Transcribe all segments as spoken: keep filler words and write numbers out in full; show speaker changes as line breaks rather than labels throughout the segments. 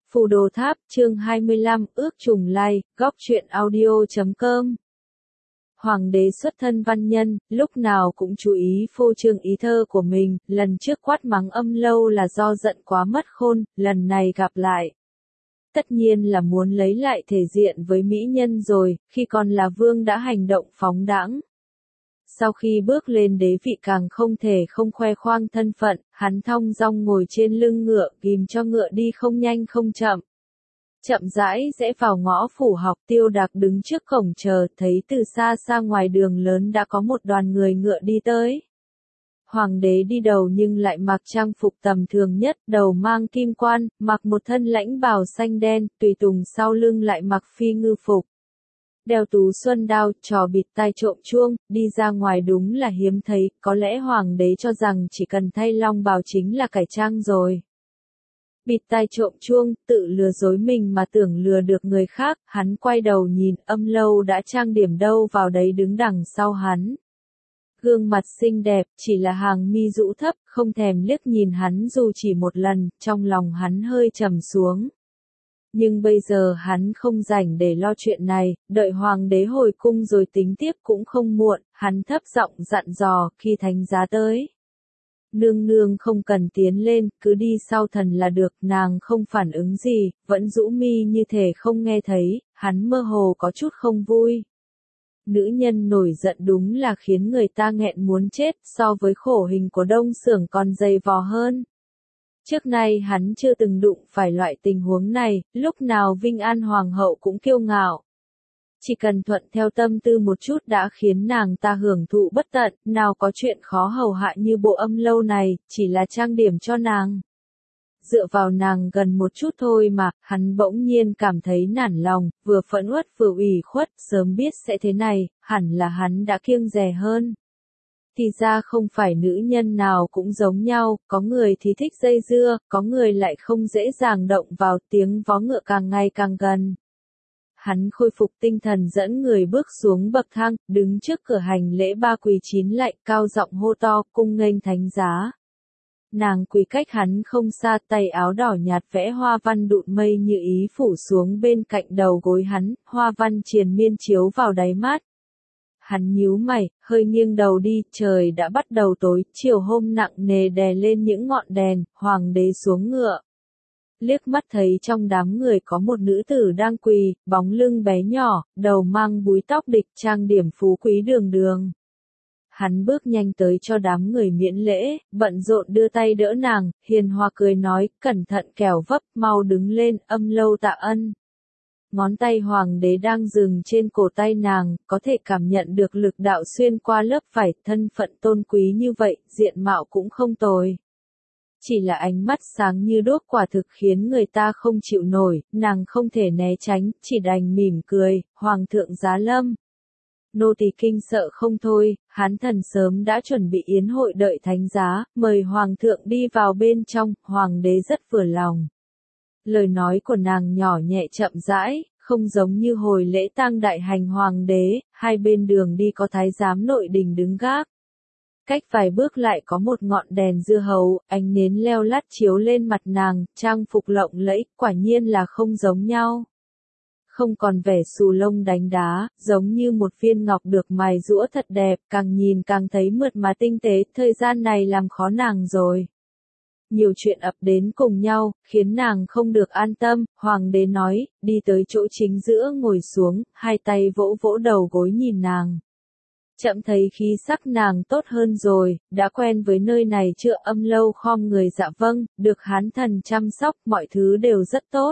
Phù Đồ Tháp, chương hai mươi lăm, ước trùng lai, góc truyện audio chấm com. Hoàng đế xuất thân văn nhân, lúc nào cũng chú ý phô trương ý thơ của mình, lần trước quát mắng Âm Lâu là do giận quá mất khôn, lần này gặp lại. Tất nhiên là muốn lấy lại thể diện với mỹ nhân rồi, khi còn là vương đã hành động phóng đãng. Sau khi bước lên đế vị càng không thể không khoe khoang thân phận, hắn thong dong ngồi trên lưng ngựa, ghim cho ngựa đi không nhanh không chậm. Chậm rãi rẽ vào ngõ phủ học, Tiêu Đạc đứng trước cổng chờ, thấy từ xa xa ngoài đường lớn đã có một đoàn người ngựa đi tới. Hoàng đế đi đầu nhưng lại mặc trang phục tầm thường nhất, đầu mang kim quan, mặc một thân lãnh bào xanh đen, tùy tùng sau lưng lại mặc phi ngư phục. Đeo tú xuân đao, trò bịt tai trộm chuông, đi ra ngoài đúng là hiếm thấy, có lẽ hoàng đế cho rằng chỉ cần thay long bào chính là cải trang rồi. Bịt tai trộm chuông, tự lừa dối mình mà tưởng lừa được người khác, hắn quay đầu nhìn, Âm Lâu đã trang điểm đâu vào đấy đứng đằng sau hắn. Gương mặt xinh đẹp, chỉ là hàng mi rũ thấp, không thèm liếc nhìn hắn dù chỉ một lần, trong lòng hắn hơi trầm xuống. Nhưng bây giờ hắn không rảnh để lo chuyện này, đợi hoàng đế hồi cung rồi tính tiếp cũng không muộn, hắn thấp giọng dặn dò khi thánh giá tới. Nương nương không cần tiến lên, cứ đi sau thần là được, nàng không phản ứng gì, vẫn rũ mi như thể không nghe thấy, hắn mơ hồ có chút không vui. Nữ nhân nổi giận đúng là khiến người ta nghẹn muốn chết, so với khổ hình của Đông Xưởng còn dày vò hơn. Trước nay hắn chưa từng đụng phải loại tình huống này, lúc nào Vinh An Hoàng hậu cũng kiêu ngạo. Chỉ cần thuận theo tâm tư một chút đã khiến nàng ta hưởng thụ bất tận, nào có chuyện khó hầu hạ như bộ Âm Lâu này, chỉ là trang điểm cho nàng. Dựa vào nàng gần một chút thôi mà, hắn bỗng nhiên cảm thấy nản lòng, vừa phẫn uất vừa ủy khuất, sớm biết sẽ thế này, hẳn là hắn đã kiêng dè hơn. Thì ra không phải nữ nhân nào cũng giống nhau, có người thì thích dây dưa, có người lại không dễ dàng động vào, tiếng vó ngựa càng ngày càng gần. Hắn khôi phục tinh thần dẫn người bước xuống bậc thang, đứng trước cửa hành lễ ba quỳ chín lạy, cao giọng hô to, cung nghênh thánh giá. Nàng quỳ cách hắn không xa, tay áo đỏ nhạt vẽ hoa văn đụn mây như ý phủ xuống bên cạnh đầu gối hắn, hoa văn triền miên chiếu vào đáy mắt. Hắn nhíu mày, hơi nghiêng đầu đi, trời đã bắt đầu tối, chiều hôm nặng nề đè lên những ngọn đèn, hoàng đế xuống ngựa. Liếc mắt thấy trong đám người có một nữ tử đang quỳ, bóng lưng bé nhỏ, đầu mang búi tóc địch, trang điểm phú quý đường đường. Hắn bước nhanh tới cho đám người miễn lễ, bận rộn đưa tay đỡ nàng, hiền hòa cười nói, cẩn thận kẻo vấp, mau đứng lên, Âm Lâu tạ ân. Ngón tay hoàng đế đang dừng trên cổ tay nàng, có thể cảm nhận được lực đạo xuyên qua lớp vải, thân phận tôn quý như vậy, diện mạo cũng không tồi. Chỉ là ánh mắt sáng như đuốc quả thực khiến người ta không chịu nổi, nàng không thể né tránh, chỉ đành mỉm cười, hoàng thượng giá lâm. Nô tỳ kinh sợ không thôi, hán thần sớm đã chuẩn bị yến hội đợi thánh giá, mời hoàng thượng đi vào bên trong, hoàng đế rất vừa lòng. Lời nói của nàng nhỏ nhẹ chậm rãi, không giống như hồi lễ tang đại hành hoàng đế, hai bên đường đi có thái giám nội đình đứng gác. Cách vài bước lại có một ngọn đèn dưa hấu, ánh nến leo lắt chiếu lên mặt nàng, trang phục lộng lẫy, quả nhiên là không giống nhau. Không còn vẻ xù lông đánh đá, giống như một viên ngọc được mài giũa thật đẹp, càng nhìn càng thấy mượt mà tinh tế, thời gian này làm khó nàng rồi. Nhiều chuyện ập đến cùng nhau, khiến nàng không được an tâm, hoàng đế nói, đi tới chỗ chính giữa ngồi xuống, hai tay vỗ vỗ đầu gối nhìn nàng. Chậm thấy khí sắc nàng tốt hơn rồi, đã quen với nơi này chưa, Âm Lâu khom người dạ vâng, được hán thần chăm sóc, mọi thứ đều rất tốt.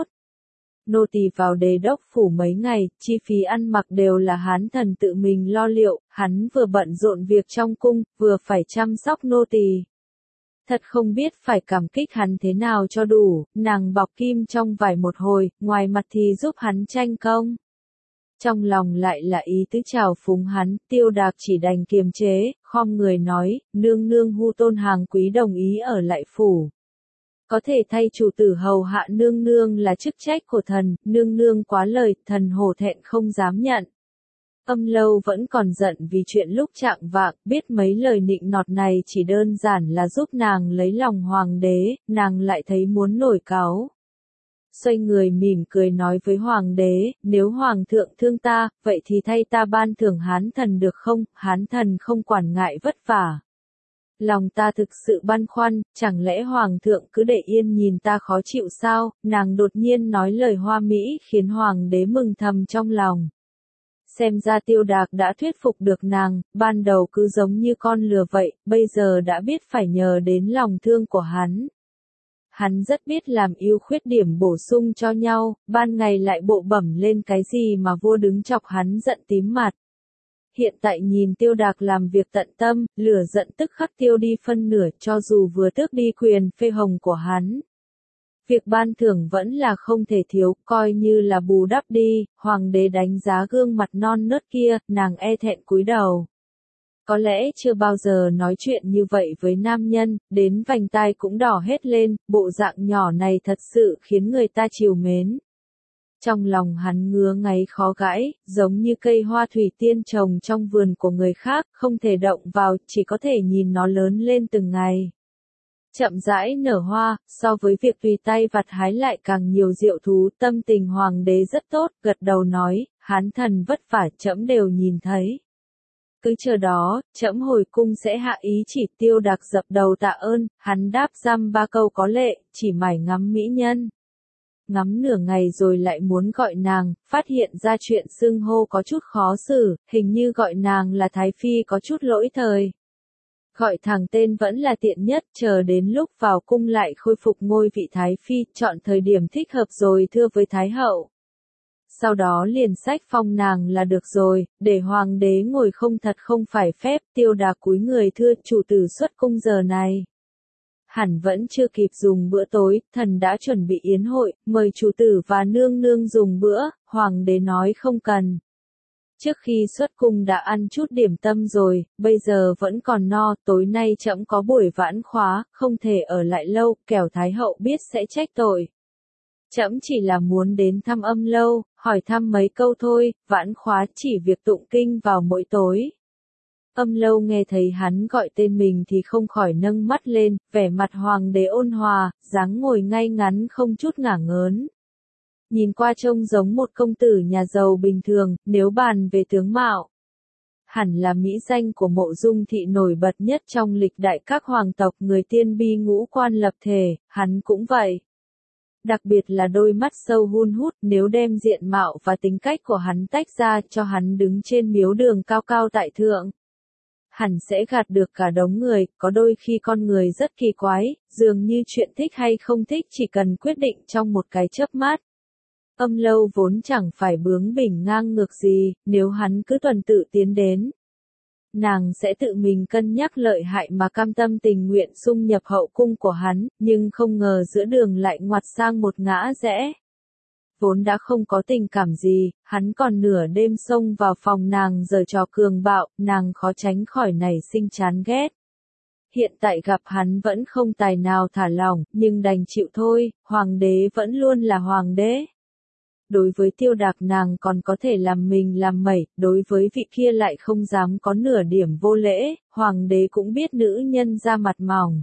Nô tỳ vào Đế đốc phủ mấy ngày, chi phí ăn mặc đều là hán thần tự mình lo liệu, hắn vừa bận rộn việc trong cung, vừa phải chăm sóc nô tỳ. Thật không biết phải cảm kích hắn thế nào cho đủ, nàng bọc kim trong vải một hồi, ngoài mặt thì giúp hắn tranh công. Trong lòng lại là ý tứ chào phúng hắn, Tiêu Đạc chỉ đành kiềm chế, khom người nói, nương nương hu tôn hàng quý đồng ý ở lại phủ. Có thể thay chủ tử hầu hạ nương nương là chức trách của thần, nương nương quá lời, thần hổ thẹn không dám nhận. Âm Lâu vẫn còn giận vì chuyện lúc chạng vạng, biết mấy lời nịnh nọt này chỉ đơn giản là giúp nàng lấy lòng hoàng đế, nàng lại thấy muốn nổi cáu. xoay người mỉm cười nói với hoàng đế, nếu hoàng thượng thương ta, vậy thì thay ta ban thưởng Hán thần được không, Hán thần không quản ngại vất vả. Lòng ta thực sự băn khoăn, chẳng lẽ hoàng thượng cứ để yên nhìn ta khó chịu sao, nàng đột nhiên nói lời hoa mỹ khiến hoàng đế mừng thầm trong lòng. Xem ra Tiêu Đạc đã thuyết phục được nàng, ban đầu cứ giống như con lừa vậy, bây giờ đã biết phải nhờ đến lòng thương của hắn. Hắn rất biết làm ưu khuyết điểm bổ sung cho nhau, ban ngày lại bộ bẩm lên cái gì mà vua đứng chọc hắn giận tím mặt. Hiện tại nhìn Tiêu Đạc làm việc tận tâm, lửa giận tức khắc tiêu đi phân nửa cho dù vừa tước đi quyền phê hồng của hắn. Việc ban thưởng vẫn là không thể thiếu, coi như là bù đắp đi, hoàng đế đánh giá gương mặt non nớt kia, nàng e thẹn cúi đầu. Có lẽ chưa bao giờ nói chuyện như vậy với nam nhân, đến vành tai cũng đỏ hết lên, bộ dạng nhỏ này thật sự khiến người ta trìu mến. Trong lòng hắn ngứa ngáy khó gãi, giống như cây hoa thủy tiên trồng trong vườn của người khác, không thể động vào, chỉ có thể nhìn nó lớn lên từng ngày. Chậm rãi nở hoa, so với việc tùy tay vặt hái lại càng nhiều diệu thú, tâm tình hoàng đế rất tốt, gật đầu nói, Hán thần vất vả trẫm đều nhìn thấy. Cứ chờ đó, trẫm hồi cung sẽ hạ ý chỉ. Tiêu Đạc dập đầu tạ ơn, hắn đáp dăm ba câu có lệ, chỉ mải ngắm mỹ nhân. Ngắm nửa ngày rồi lại muốn gọi nàng, phát hiện ra chuyện xưng hô có chút khó xử, hình như gọi nàng là Thái Phi có chút lỗi thời. Gọi thẳng tên vẫn là tiện nhất, chờ đến lúc vào cung lại khôi phục ngôi vị Thái Phi, chọn thời điểm thích hợp rồi thưa với Thái Hậu. Sau đó liền sách phong nàng là được rồi, để hoàng đế ngồi không thật không phải phép. Tiêu Đạc cúi người thưa chủ tử xuất cung giờ này. Hẳn vẫn chưa kịp dùng bữa tối, thần đã chuẩn bị yến hội, mời chủ tử và nương nương dùng bữa, hoàng đế nói không cần. Trước khi xuất cung đã ăn chút điểm tâm rồi, bây giờ vẫn còn no, tối nay trẫm có buổi vãn khóa, không thể ở lại lâu, kẻo Thái Hậu biết sẽ trách tội. Trẫm chỉ là muốn đến thăm Âm Lâu, hỏi thăm mấy câu thôi, vãn khóa chỉ việc tụng kinh vào mỗi tối. Âm Lâu nghe thấy hắn gọi tên mình thì không khỏi nâng mắt lên, vẻ mặt hoàng đế ôn hòa, dáng ngồi ngay ngắn không chút ngả ngớn. Nhìn qua trông giống một công tử nhà giàu bình thường, nếu bàn về tướng mạo. Hẳn là mỹ danh của Mộ Dung thị nổi bật nhất trong lịch đại các hoàng tộc, người tiên bi ngũ quan lập thể, hắn cũng vậy. Đặc biệt là đôi mắt sâu hun hút, nếu đem diện mạo và tính cách của hắn tách ra cho hắn đứng trên miếu đường cao cao tại thượng. Hẳn sẽ gạt được cả đống người, có đôi khi con người rất kỳ quái, dường như chuyện thích hay không thích chỉ cần quyết định trong một cái chớp mắt. Âm Lâu vốn chẳng phải bướng bỉnh ngang ngược gì, nếu hắn cứ tuần tự tiến đến. Nàng sẽ tự mình cân nhắc lợi hại mà cam tâm tình nguyện xung nhập hậu cung của hắn, nhưng không ngờ giữa đường lại ngoặt sang một ngã rẽ. Vốn đã không có tình cảm gì, hắn còn nửa đêm xông vào phòng nàng giở trò cường bạo, nàng khó tránh khỏi nảy sinh chán ghét. Hiện tại gặp hắn vẫn không tài nào thả lỏng, nhưng đành chịu thôi, hoàng đế vẫn luôn là hoàng đế. Đối với Tiêu Đạc nàng còn có thể làm mình làm mẩy, đối với vị kia lại không dám có nửa điểm vô lễ, hoàng đế cũng biết nữ nhân ra mặt mỏng.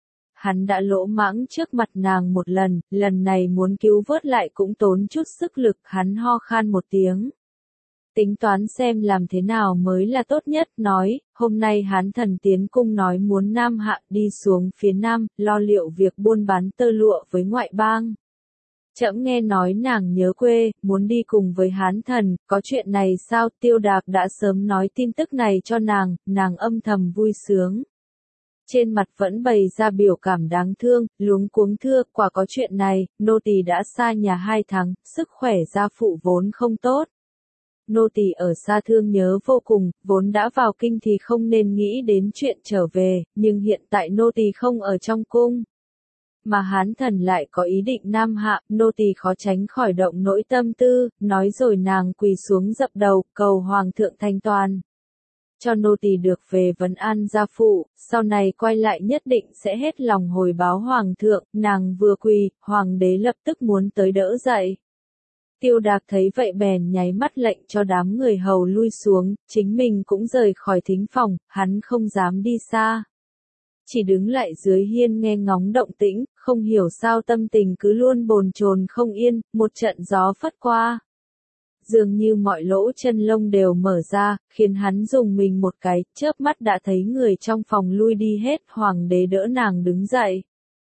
Hắn đã lỗ mãng trước mặt nàng một lần, lần này muốn cứu vớt lại cũng tốn chút sức lực, hắn ho khan một tiếng. Tính toán xem làm thế nào mới là tốt nhất, nói, hôm nay Hán thần tiến cung nói muốn Nam Hạ đi xuống phía Nam, lo liệu việc buôn bán tơ lụa với ngoại bang. Trẫm nghe nói nàng nhớ quê, muốn đi cùng với Hán thần, có chuyện này sao? Tiêu Đạc đã sớm nói tin tức này cho nàng, nàng âm thầm vui sướng. Trên mặt vẫn bày ra biểu cảm đáng thương, luống cuống thưa, quả có chuyện này, nô tỳ đã xa nhà hai tháng, sức khỏe gia phụ vốn không tốt. Nô tỳ ở xa thương nhớ vô cùng, vốn đã vào kinh thì không nên nghĩ đến chuyện trở về, nhưng hiện tại nô tỳ không ở trong cung. Mà Hán thần lại có ý định Nam Hạ, nô tỳ khó tránh khỏi động nỗi tâm tư, nói rồi nàng quỳ xuống dập đầu, cầu hoàng thượng thanh toàn. Cho nô tỳ được về vấn an gia phụ, sau này quay lại nhất định sẽ hết lòng hồi báo hoàng thượng, nàng vừa quỳ, hoàng đế lập tức muốn tới đỡ dậy. Tiêu Đạc thấy vậy bèn nháy mắt lệnh cho đám người hầu lui xuống, chính mình cũng rời khỏi thính phòng, hắn không dám đi xa. chỉ đứng lại dưới hiên nghe ngóng động tĩnh, không hiểu sao tâm tình cứ luôn bồn chồn không yên, một trận gió phất qua. Dường như mọi lỗ chân lông đều mở ra, khiến hắn dùng mình một cái, chớp mắt đã thấy người trong phòng lui đi hết, hoàng đế đỡ nàng đứng dậy.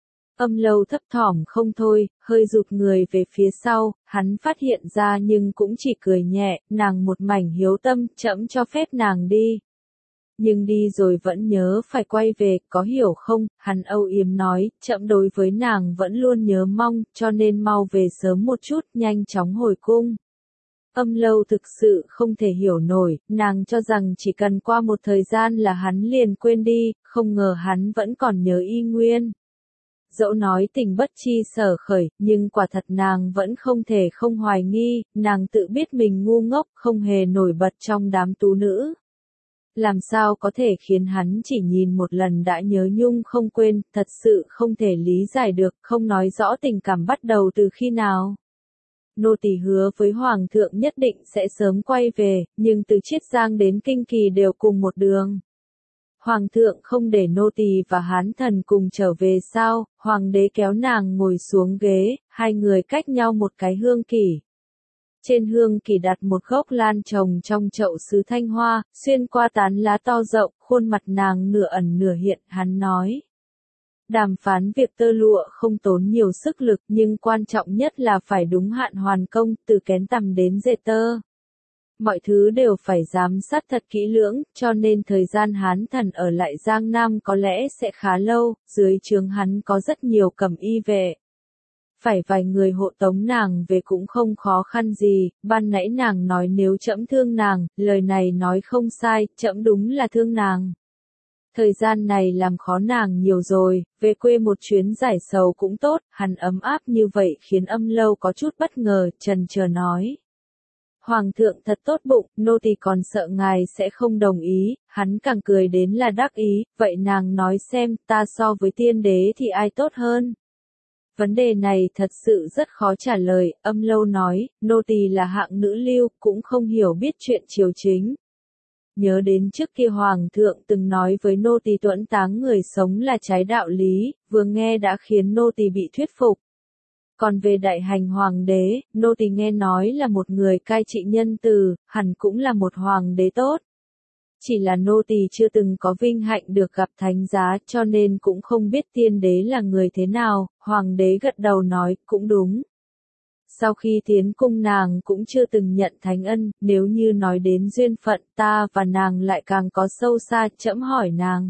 Âm Lâu thấp thỏm không thôi, hơi rụt người về phía sau, hắn phát hiện ra nhưng cũng chỉ cười nhẹ, nàng một mảnh hiếu tâm, trẫm cho phép nàng đi. Nhưng đi rồi vẫn nhớ phải quay về, có hiểu không, hắn âu yếm nói, trẫm đối với nàng vẫn luôn nhớ mong, cho nên mau về sớm một chút, nhanh chóng hồi cung. Âm Lâu thực sự không thể hiểu nổi, nàng cho rằng chỉ cần qua một thời gian là hắn liền quên đi, không ngờ hắn vẫn còn nhớ y nguyên. Dẫu nói tình bất chi sở khởi, nhưng quả thật nàng vẫn không thể không hoài nghi, nàng tự biết mình ngu ngốc, không hề nổi bật trong đám tú nữ. Làm sao có thể khiến hắn chỉ nhìn một lần đã nhớ nhung không quên, thật sự không thể lý giải được, không nói rõ tình cảm bắt đầu từ khi nào. Nô tỳ hứa với Hoàng thượng nhất định sẽ sớm quay về, nhưng từ Chiết Giang đến Kinh Kỳ đều cùng một đường. Hoàng thượng không để nô tỳ và hán thần cùng trở về sao, hoàng đế kéo nàng ngồi xuống ghế, hai người cách nhau một cái hương kỷ. Trên hương kỷ đặt một gốc lan trồng trong chậu sứ thanh hoa, xuyên qua tán lá to rộng, khuôn mặt nàng nửa ẩn nửa hiện, hắn nói. Đàm phán việc tơ lụa không tốn nhiều sức lực nhưng quan trọng nhất là phải đúng hạn hoàn công, từ kén tằm đến dệt tơ. Mọi thứ đều phải giám sát thật kỹ lưỡng, cho nên thời gian hán thần ở lại Giang Nam có lẽ sẽ khá lâu, dưới trướng hắn có rất nhiều cẩm y vệ. Phải vài người hộ tống nàng về cũng không khó khăn gì, ban nãy nàng nói nếu trẫm thương nàng, lời này nói không sai, trẫm đúng là thương nàng. Thời gian này làm khó nàng nhiều rồi, về quê một chuyến giải sầu cũng tốt, hắn ấm áp như vậy khiến Âm Lâu có chút bất ngờ, trần chờ nói. Hoàng thượng thật tốt bụng, nô tỳ còn sợ ngài sẽ không đồng ý, hắn càng cười đến là đắc ý, vậy nàng nói xem, ta so với tiên đế thì ai tốt hơn? Vấn đề này thật sự rất khó trả lời, Âm Lâu nói, nô tỳ là hạng nữ lưu, cũng không hiểu biết chuyện triều chính. Nhớ đến trước kia Hoàng thượng từng nói với nô tỳ tuẫn táng người sống là trái đạo lý, vừa nghe đã khiến nô tỳ bị thuyết phục. Còn về đại hành hoàng đế, nô tỳ nghe nói là một người cai trị nhân từ, hẳn cũng là một hoàng đế tốt. Chỉ là nô tỳ chưa từng có vinh hạnh được gặp thánh giá cho nên cũng không biết tiên đế là người thế nào, hoàng đế gật đầu nói, cũng đúng. Sau khi tiến cung nàng cũng chưa từng nhận thánh ân, nếu như nói đến duyên phận ta và nàng lại càng có sâu xa, trẫm hỏi nàng.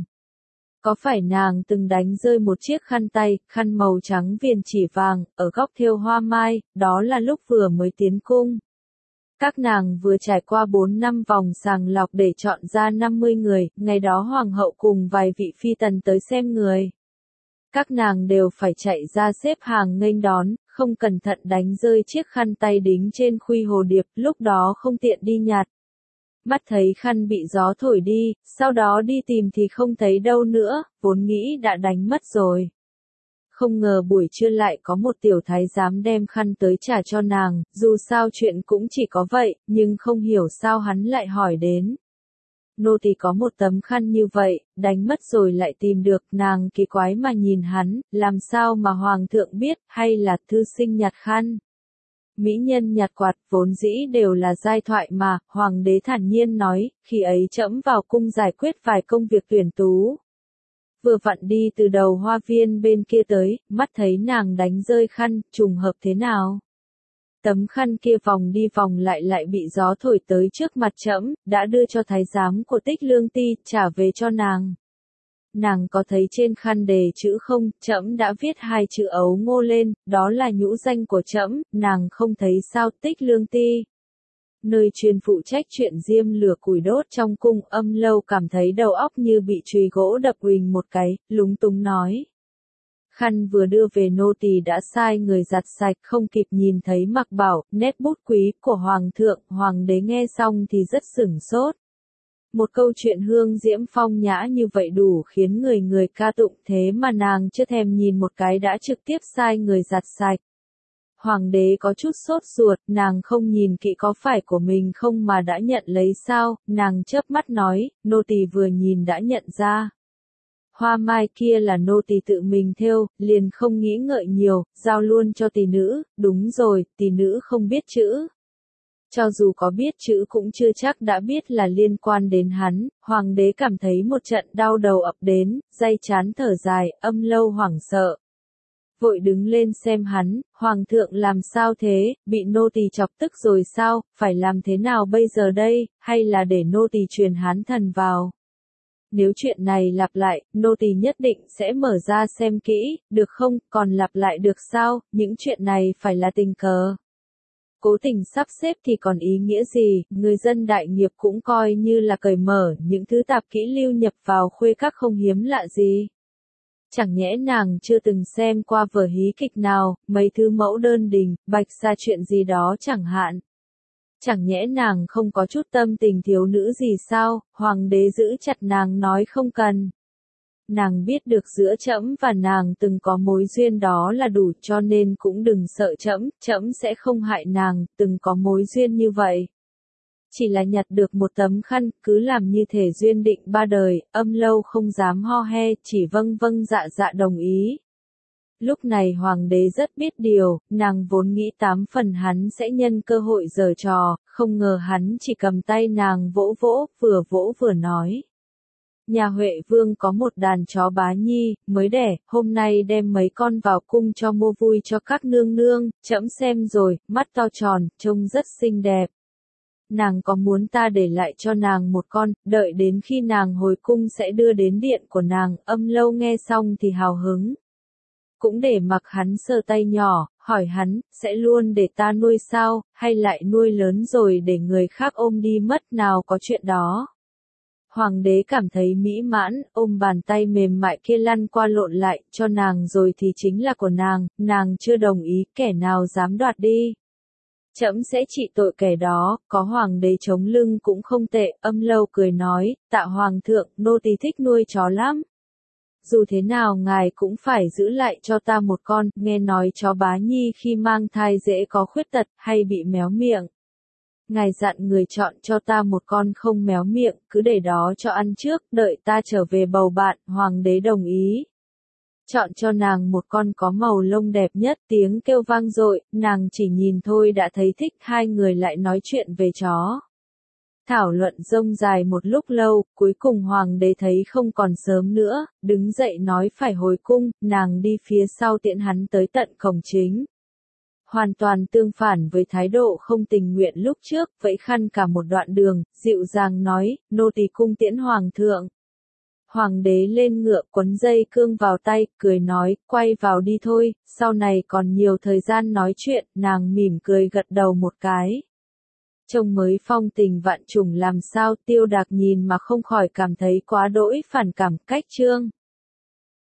Có phải nàng từng đánh rơi một chiếc khăn tay, khăn màu trắng viền chỉ vàng, ở góc thêu hoa mai, đó là lúc vừa mới tiến cung. Các nàng vừa trải qua bốn năm vòng sàng lọc để chọn ra năm mươi người, ngày đó hoàng hậu cùng vài vị phi tần tới xem người. Các nàng đều phải chạy ra xếp hàng nghênh đón, không cẩn thận đánh rơi chiếc khăn tay đính trên khuy hồ điệp, lúc đó không tiện đi nhặt. Mắt thấy khăn bị gió thổi đi, sau đó đi tìm thì không thấy đâu nữa, vốn nghĩ đã đánh mất rồi. Không ngờ buổi trưa lại có một tiểu thái giám đem khăn tới trả cho nàng, dù sao chuyện cũng chỉ có vậy, nhưng không hiểu sao hắn lại hỏi đến. Nô tỳ có một tấm khăn như vậy, đánh mất rồi lại tìm được, nàng kỳ quái mà nhìn hắn, làm sao mà hoàng thượng biết, hay là thư sinh nhặt khăn. Mỹ nhân nhặt quạt vốn dĩ đều là giai thoại mà, hoàng đế thản nhiên nói, khi ấy trẫm vào cung giải quyết vài công việc tuyển tú. Vừa vặn đi từ đầu hoa viên bên kia tới, mắt thấy nàng đánh rơi khăn, trùng hợp thế nào? Tấm khăn kia vòng đi vòng lại lại bị gió thổi tới trước mặt trẫm, đã đưa cho thái giám của Tích Lương Ti, trả về cho nàng. Nàng có thấy trên khăn đề chữ không, trẫm đã viết hai chữ ấu ngô lên, đó là nhũ danh của trẫm, nàng không thấy sao, Tích Lương Ti. Nơi chuyên phụ trách chuyện diêm lửa củi đốt trong cung, Âm Lâu cảm thấy đầu óc như bị chùy gỗ đập huỳnh một cái, lúng túng nói. Khăn vừa đưa về nô tỳ đã sai người giặt sạch, không kịp nhìn thấy mặc bảo, nét bút quý của hoàng thượng, hoàng đế nghe xong thì rất sửng sốt. Một câu chuyện hương diễm phong nhã như vậy đủ khiến người người ca tụng, thế mà nàng chưa thèm nhìn một cái đã trực tiếp sai người giặt sạch. Hoàng đế có chút sốt ruột, nàng không nhìn kỹ có phải của mình không mà đã nhận lấy sao, nàng chớp mắt nói, nô tỳ vừa nhìn đã nhận ra. hoa mai kia là nô tỳ tự mình thêu, liền không nghĩ ngợi nhiều, giao luôn cho tỷ nữ, đúng rồi, tỷ nữ không biết chữ. Cho dù có biết chữ cũng chưa chắc đã biết là liên quan đến hắn, hoàng đế cảm thấy một trận đau đầu ập đến, day chán thở dài, âm lâu hoảng sợ. Vội đứng lên xem hắn, hoàng thượng làm sao thế, bị nô tỳ chọc tức rồi sao, phải làm thế nào bây giờ đây, hay là để nô tỳ truyền hán thần vào. Nếu chuyện này lặp lại, nô tỳ nhất định sẽ mở ra xem kỹ, được không, còn lặp lại được sao, những chuyện này phải là tình cờ. Cố tình sắp xếp thì còn ý nghĩa gì, người dân đại nghiệp cũng coi như là cởi mở, những thứ tạp kỹ lưu nhập vào khuê các không hiếm lạ gì. Chẳng nhẽ nàng chưa từng xem qua vở hí kịch nào, mấy thứ mẫu đơn đình, bạch ra chuyện gì đó chẳng hạn. Chẳng nhẽ nàng không có chút tâm tình thiếu nữ gì sao, hoàng đế giữ chặt nàng nói không cần. Nàng biết được giữa trẫm và nàng từng có mối duyên đó là đủ cho nên cũng đừng sợ trẫm, trẫm sẽ không hại nàng, từng có mối duyên như vậy. Chỉ là nhặt được một tấm khăn, cứ làm như thể duyên định ba đời, âm lâu không dám ho he, chỉ vâng vâng dạ dạ đồng ý. Lúc này hoàng đế rất biết điều, nàng vốn nghĩ tám phần hắn sẽ nhân cơ hội giở trò, không ngờ hắn chỉ cầm tay nàng vỗ vỗ, vừa vỗ vừa nói. Nhà Huệ Vương có một đàn chó bá nhi, mới đẻ, hôm nay đem mấy con vào cung cho mua vui cho các nương nương, trẫm xem rồi, mắt to tròn, trông rất xinh đẹp. Nàng có muốn ta để lại cho nàng một con, đợi đến khi nàng hồi cung sẽ đưa đến điện của nàng, âm lâu nghe xong thì hào hứng. Cũng để mặc hắn sờ tay nhỏ, hỏi hắn, sẽ luôn để ta nuôi sao, hay lại nuôi lớn rồi để người khác ôm đi mất nào có chuyện đó. Hoàng đế cảm thấy mỹ mãn, ôm bàn tay mềm mại kia lăn qua lộn lại, cho nàng rồi thì chính là của nàng, nàng chưa đồng ý, kẻ nào dám đoạt đi. Trẫm sẽ trị tội kẻ đó, có hoàng đế chống lưng cũng không tệ, âm lâu cười nói, tạ hoàng thượng, nô tỳ thích nuôi chó lắm. Dù thế nào ngài cũng phải giữ lại cho ta một con, nghe nói chó bá nhi khi mang thai dễ có khuyết tật, hay bị méo miệng. Ngài dặn người chọn cho ta một con không méo miệng, cứ để đó cho ăn trước, đợi ta trở về bầu bạn, hoàng đế đồng ý. Chọn cho nàng một con có màu lông đẹp nhất, tiếng kêu vang dội, nàng chỉ nhìn thôi đã thấy thích, hai người lại nói chuyện về chó. Thảo luận rông dài một lúc lâu, cuối cùng hoàng đế thấy không còn sớm nữa, đứng dậy nói phải hồi cung, nàng đi phía sau tiễn hắn tới tận cổng chính. Hoàn toàn tương phản với thái độ không tình nguyện lúc trước, vẫy khăn cả một đoạn đường, dịu dàng nói, nô tỳ cung tiễn hoàng thượng. Hoàng đế lên ngựa quấn dây cương vào tay, cười nói, quay vào đi thôi, sau này còn nhiều thời gian nói chuyện, nàng mỉm cười gật đầu một cái. Trông mới phong tình vạn trùng làm sao, Tiêu Đạc nhìn mà không khỏi cảm thấy quá đỗi phản cảm, cách chương.